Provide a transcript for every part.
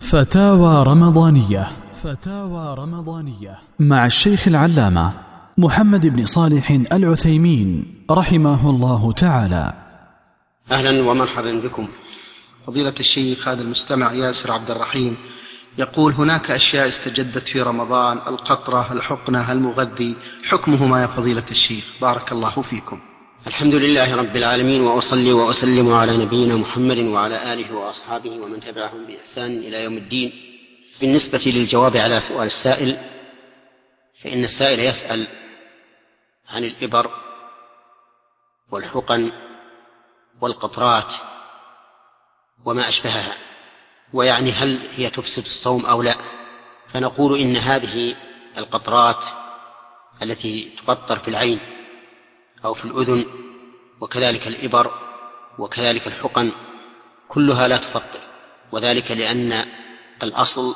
فتاوى رمضانية مع الشيخ العلامة محمد بن صالح العثيمين رحمه الله تعالى. أهلا ومرحبا بكم. فضيلة الشيخ، هذا المستمع ياسر عبد الرحيم يقول: هناك أشياء استجدت في رمضان، القطرة، الحقنة، المغذي، حكمهما يا فضيلة الشيخ؟ بارك الله فيكم. الحمد لله رب العالمين، وأصلي وأسلم على نبينا محمد وعلى آله وأصحابه ومن تبعهم بإحسان إلى يوم الدين. بالنسبة للجواب على سؤال السائل، فإن السائل يسأل عن الإبر والحقن والقطرات وما أشبهها، ويعني هل هي تفسد الصوم أو لا. فنقول إن هذه القطرات التي تقطر في العين أو في الأذن، وكذلك الإبر وكذلك الحقن، كلها لا تفطر، وذلك لأن الأصل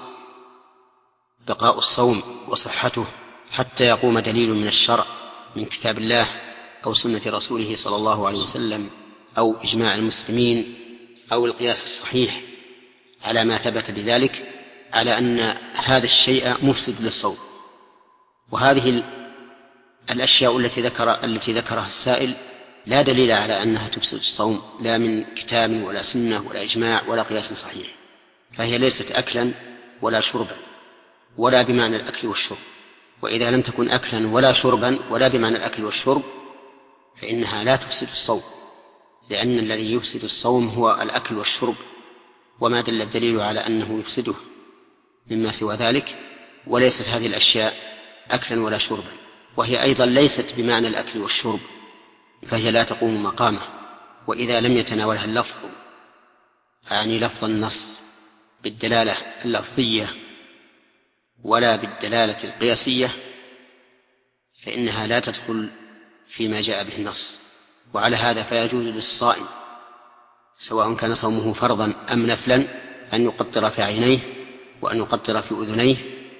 بقاء الصوم وصحته حتى يقوم دليل من الشرع من كتاب الله أو سنة رسوله صلى الله عليه وسلم أو إجماع المسلمين أو القياس الصحيح على ما ثبت بذلك، على أن هذا الشيء مفسد للصوم. وهذه الأشياء التي ذكرها السائل لا دليل على أنها تفسد الصوم، لا من كتاب ولا سنة ولا إجماع ولا قياس صحيح، فهي ليست أكلا ولا شربا ولا بمعنى الأكل والشرب. وإذا لم تكن أكلا ولا شربا ولا بمعنى الأكل والشرب فإنها لا تفسد الصوم، لأن الذي يفسد الصوم هو الأكل والشرب، وما دل الدليل على أنه يفسده مما سوى ذلك. وليست هذه الأشياء أكلا ولا شربا، وهي أيضا ليست بمعنى الأكل والشرب، فهي لا تقوم مقامه. وإذا لم يتناولها اللفظ، أعني لفظ النص بالدلالة اللفظية ولا بالدلالة القياسية، فإنها لا تدخل فيما جاء به النص. وعلى هذا فيجوز للصائم سواء كان صومه فرضا أم نفلا أن يقطر في عينيه وأن يقطر في أذنيه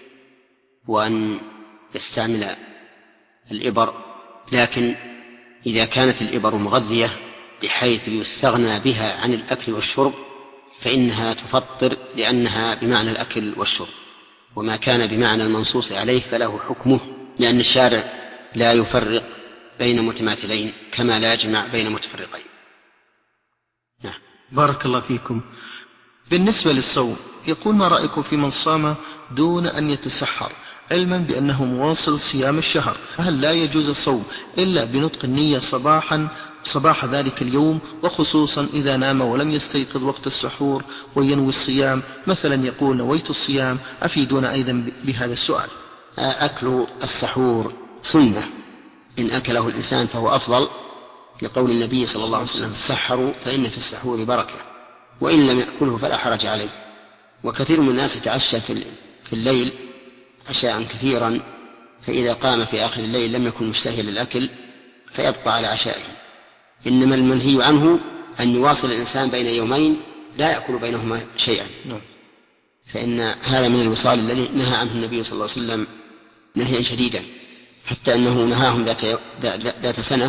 وأن يستعمل الإبر، لكن إذا كانت الإبر مغذية بحيث يستغنى بها عن الأكل والشرب فإنها تفطر، لأنها بمعنى الأكل والشرب، وما كان بمعنى المنصوص عليه فله حكمه، لأن الشارع لا يفرق بين متماثلين كما لا يجمع بين متفرقين. نعم. بارك الله فيكم. بالنسبة للصوم، يقول: ما رأيكم في من صام دون أن يتسحر علما بأنه مواصل صيام الشهر؟ هل لا يجوز الصوم إلا بنطق النية صباح ذلك اليوم، وخصوصا إذا نام ولم يستيقظ وقت السحور وينوي الصيام؟ مثلا يقول: نويت الصيام. أفيدونا أيضا بهذا السؤال. أكل السحور سنة، إن أكله الإنسان فهو أفضل، لقول النبي صلى الله عليه وسلم: سحروا فإن في السحور بركة، وإن لم يأكله فلا حرج عليه. وكثير من الناس يتعشى في الليل عشاء كثيرا، فإذا قام في آخر الليل لم يكن مشتهيا للأكل فيبقى على عشائه. إنما المنهي عنه أن يواصل الإنسان بين يومين لا يأكل بينهما شيئا، فإن هذا من الوصال الذي نهى عنه النبي صلى الله عليه وسلم نهيا شديدا، حتى أنه نهاهم ذات سنة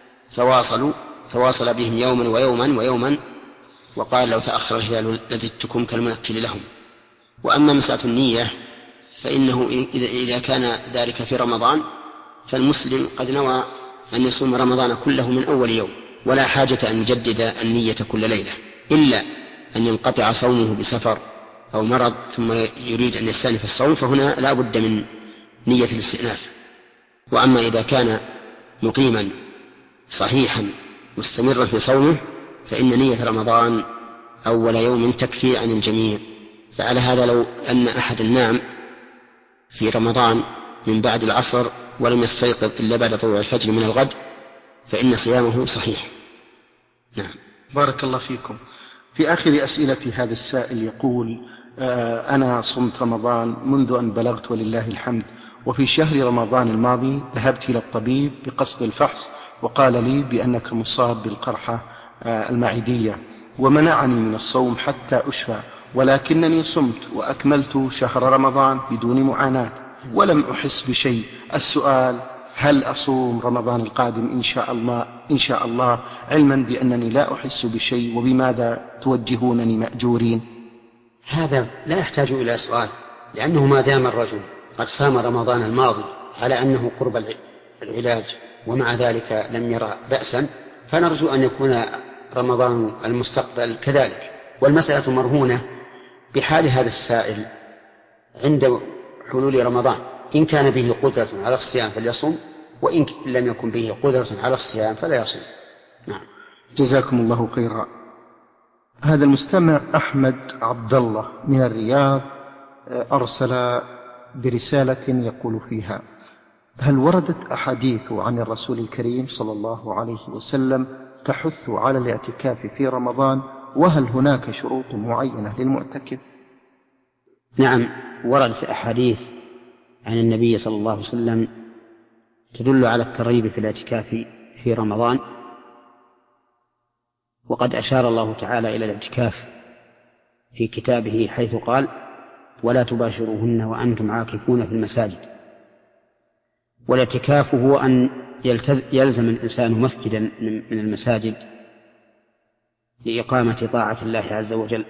فواصل بهم يوما ويوما وقال: لو تأخر الهلال لزدتكم كالمنكل لهم. وأما مسألة النية فإنه إذا كان ذلك في رمضان فالمسلم قد نوى أن يصوم رمضان كله من أول يوم، ولا حاجة أن يجدد النية كل ليلة، إلا أن ينقطع صومه بسفر أو مرض ثم يريد أن يستأنف الصوم، فهنا لا بد من نية الاستئناف. وأما إذا كان مقيما صحيحا مستمرا في صومه فإن نية رمضان أول يوم تكفي عن الجميع. فعلى هذا لو أن أحد نام في رمضان من بعد العصر ولم يستيقظ إلا بعد طلوع الفجر من الغد فإن صيامه صحيح. نعم. بارك الله فيكم. في آخر أسئلة هذا السائل يقول: أنا صمت رمضان منذ أن بلغت ولله الحمد، وفي شهر رمضان الماضي ذهبت إلى الطبيب بقصد الفحص وقال لي بأنك مصاب بالقرحة المعدية، ومنعني من الصوم حتى أشفى، ولكنني صمت وأكملت شهر رمضان بدون معاناة ولم أحس بشيء. السؤال: هل أصوم رمضان القادم إن شاء الله علما بأنني لا أحس بشيء، وبماذا توجهونني مأجورين؟ هذا لا يحتاج إلى سؤال، لأنه ما دام الرجل قد صام رمضان الماضي على أنه قرب العلاج ومع ذلك لم يرى بأسا، فنرجو أن يكون رمضان المستقبل كذلك. والمسألة مرهونة بحال هذا السائل عند حلول رمضان، إن كان به قدرة على الصيام فليصم، وإن لم يكن به قدرة على الصيام فلا يصم. نعم. جزاكم الله خيرا. هذا المستمع أحمد عبد الله من الرياض أرسل برسالة يقول فيها: هل وردت أحاديث عن الرسول الكريم صلى الله عليه وسلم تحث على الاعتكاف في رمضان؟ وهل هناك شروط معينة للمعتكف؟ نعم، وردت أحاديث عن النبي صلى الله عليه وسلم تدل على الترغيب في الاعتكاف في رمضان، وقد أشار الله تعالى إلى الاعتكاف في كتابه حيث قال: ولا تباشروهن وأنتم عاكفون في المساجد. والاعتكاف هو أن يلزم الإنسان مسجدا من المساجد لإقامة طاعة الله عز وجل،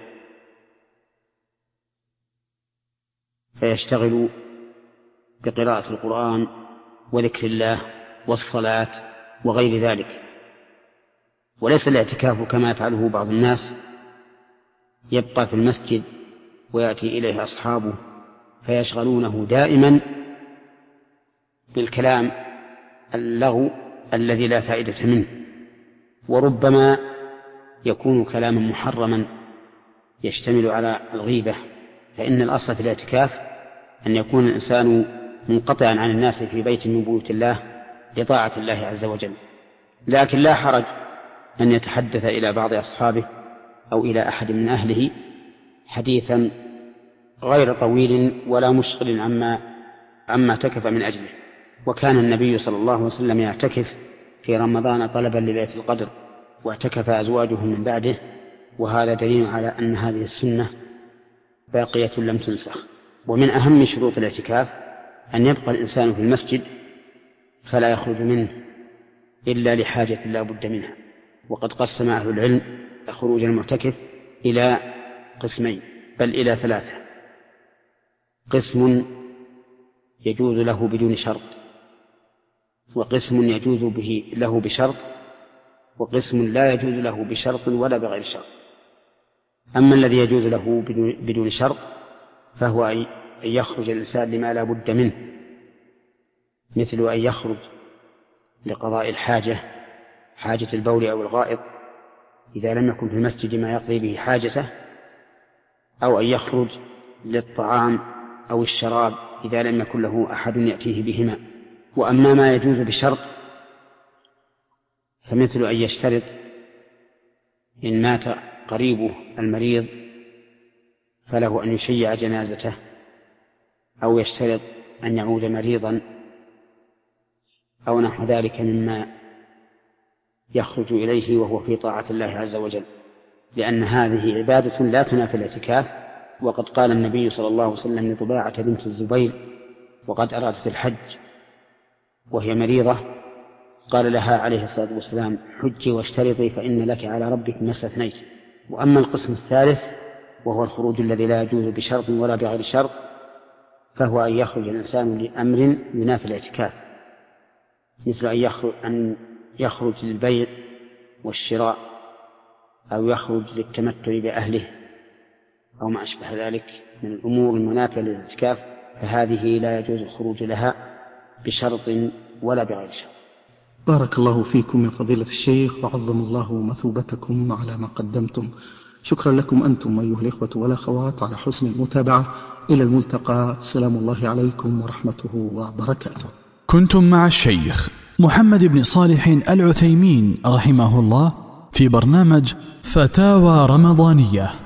فيشتغل بقراءة القرآن وذكر الله والصلاة وغير ذلك. وليس الاعتكاف كما يفعله بعض الناس، يبقى في المسجد ويأتي إليه أصحابه فيشغلونه دائما بالكلام اللغو الذي لا فائدة منه، وربما يكون كلاما محرما يشتمل على الغيبة. فإن الأصل في الاعتكاف أن يكون الإنسان منقطعا عن الناس في بيت من بيوت الله لطاعة الله عز وجل، لكن لا حرج أن يتحدث إلى بعض أصحابه أو إلى أحد من أهله حديثا غير طويل ولا مشغل عما اعتكف من أجله. وكان النبي صلى الله عليه وسلم يعتكف في رمضان طلبا لليلة القدر، واعتكف أزواجه من بعده، وهذا دليل على أن هذه السنة باقية لم تنسخ. ومن أهم شروط الاعتكاف أن يبقى الإنسان في المسجد فلا يخرج منه إلا لحاجة لا بد منها. وقد قسم أهل العلم خروج المعتكف إلى قسمين، بل إلى 3: قسم يجوز له بدون شرط، وقسم يجوز له بشرط، وقسم لا يجوز له بشرط ولا بغير شرط. أما الذي يجوز له بدون شرط فهو أن يخرج الإنسان لما لا بد منه، مثل أن يخرج لقضاء حاجة البول أو الغائط إذا لم يكن في المسجد ما يقضي به حاجته، أو أن يخرج للطعام أو الشراب إذا لم يكن له أحد يأتيه بهما. وأما ما يجوز بشرط فمثل أن يشترط إن مات قريبه المريض فله أن يشيع جنازته، أو يشترط أن يعود مريضا، أو نحو ذلك مما يخرج إليه وهو في طاعة الله عز وجل، لأن هذه عبادة لا تنافي الاعتكاف. وقد قال النبي صلى الله عليه وسلم لطباعة بنت الزبير وقد أرادت الحج وهي مريضة، قال لها عليه الصلاة والسلام: حجي واشترطي فإن لك على ربك ما استثنيت. وأما القسم الثالث وهو الخروج الذي لا يجوز بشرط ولا بغير شرط، فهو أن يخرج الإنسان لأمر ينافي الاعتكاف، مثل أن يخرج للبيع والشراء، أو يخرج للتمتع بأهله، أو ما أشبه ذلك من الأمور المنافية للاعتكاف، فهذه لا يجوز الخروج لها بشرط ولا بغير شرط. بارك الله فيكم يا فضيلة الشيخ، وعظم الله مثوبتكم على ما قدمتم. شكرا لكم أنتم أيها الإخوة والأخوات على حسن المتابعة. إلى الملتقى، سلام الله عليكم ورحمته وبركاته. كنتم مع الشيخ محمد بن صالح العثيمين رحمه الله في برنامج فتاوى رمضانية.